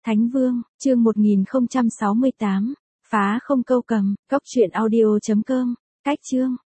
Thánh Vương, chương 1068, phá không câu cầm, cóc truyện audio.com, cách chương.